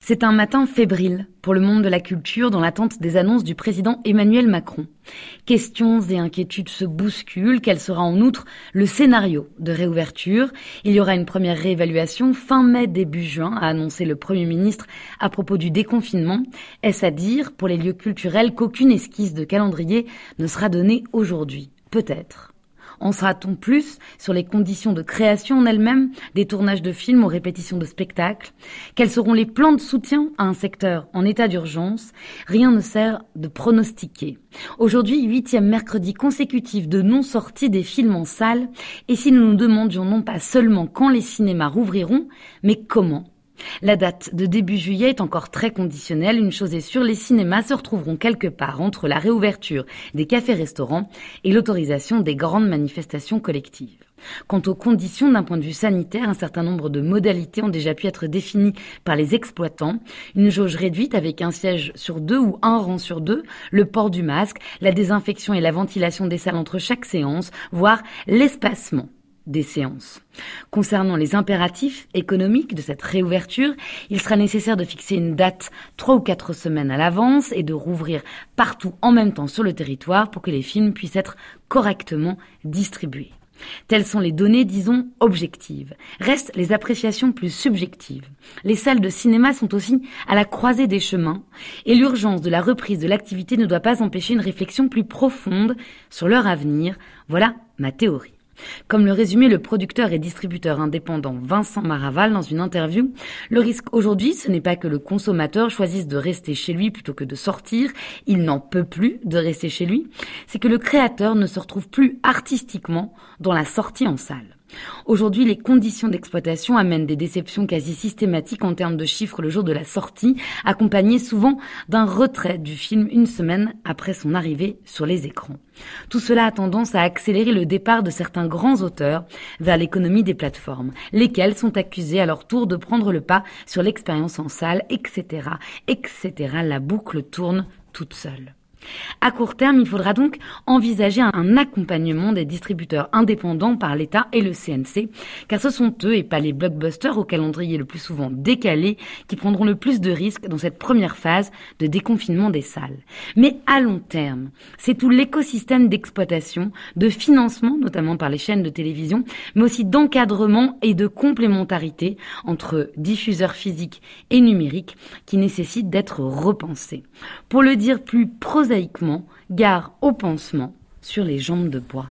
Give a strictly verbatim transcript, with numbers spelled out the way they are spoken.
C'est un matin fébrile pour le monde de la culture dans l'attente des annonces du président Emmanuel Macron. Questions et inquiétudes se bousculent. Quel sera en outre le scénario de réouverture? Il y aura une première réévaluation fin mai, début juin, a annoncé le Premier ministre à propos du déconfinement. Est-ce à dire pour les lieux culturels qu'aucune esquisse de calendrier ne sera donnée aujourd'hui? Peut-être. En saura-t-on plus sur les conditions de création en elles-mêmes, des tournages de films aux répétitions de spectacles? Quels seront les plans de soutien à un secteur en état d'urgence? Rien ne sert de pronostiquer. Aujourd'hui, huitième mercredi consécutif de non-sortie des films en salle, et si nous nous demandions non pas seulement quand les cinémas rouvriront, mais comment? La date de début juillet est encore très conditionnelle. Une chose est sûre, les cinémas se retrouveront quelque part entre la réouverture des cafés-restaurants et l'autorisation des grandes manifestations collectives. Quant aux conditions d'un point de vue sanitaire, un certain nombre de modalités ont déjà pu être définies par les exploitants. Une jauge réduite avec un siège sur deux ou un rang sur deux, le port du masque, la désinfection et la ventilation des salles entre chaque séance, voire l'espacement des séances. Concernant les impératifs économiques de cette réouverture, il sera nécessaire de fixer une date trois ou quatre semaines à l'avance et de rouvrir partout en même temps sur le territoire pour que les films puissent être correctement distribués. Telles sont les données, disons, objectives. Restent les appréciations plus subjectives. Les salles de cinéma sont aussi à la croisée des chemins et l'urgence de la reprise de l'activité ne doit pas empêcher une réflexion plus profonde sur leur avenir. Voilà ma théorie. Comme le résumait le producteur et distributeur indépendant Vincent Maraval dans une interview, le risque aujourd'hui, ce n'est pas que le consommateur choisisse de rester chez lui plutôt que de sortir, il n'en peut plus de rester chez lui, c'est que le créateur ne se retrouve plus artistiquement dans la sortie en salle. Aujourd'hui, les conditions d'exploitation amènent des déceptions quasi systématiques en termes de chiffres le jour de la sortie, accompagnées souvent d'un retrait du film une semaine après son arrivée sur les écrans. Tout cela a tendance à accélérer le départ de certains grands auteurs vers l'économie des plateformes, lesquels sont accusés à leur tour de prendre le pas sur l'expérience en salle, et cetera, et cetera. La boucle tourne toute seule. À court terme, il faudra donc envisager un accompagnement des distributeurs indépendants par l'État et le C N C, car ce sont eux et pas les blockbusters au calendrier le plus souvent décalé qui prendront le plus de risques dans cette première phase de déconfinement des salles. Mais à long terme, c'est tout l'écosystème d'exploitation, de financement, notamment par les chaînes de télévision, mais aussi d'encadrement et de complémentarité entre diffuseurs physiques et numériques qui nécessite d'être repensé. Pour le dire plus prosaïquement, gare au pansement sur les jambes de bois.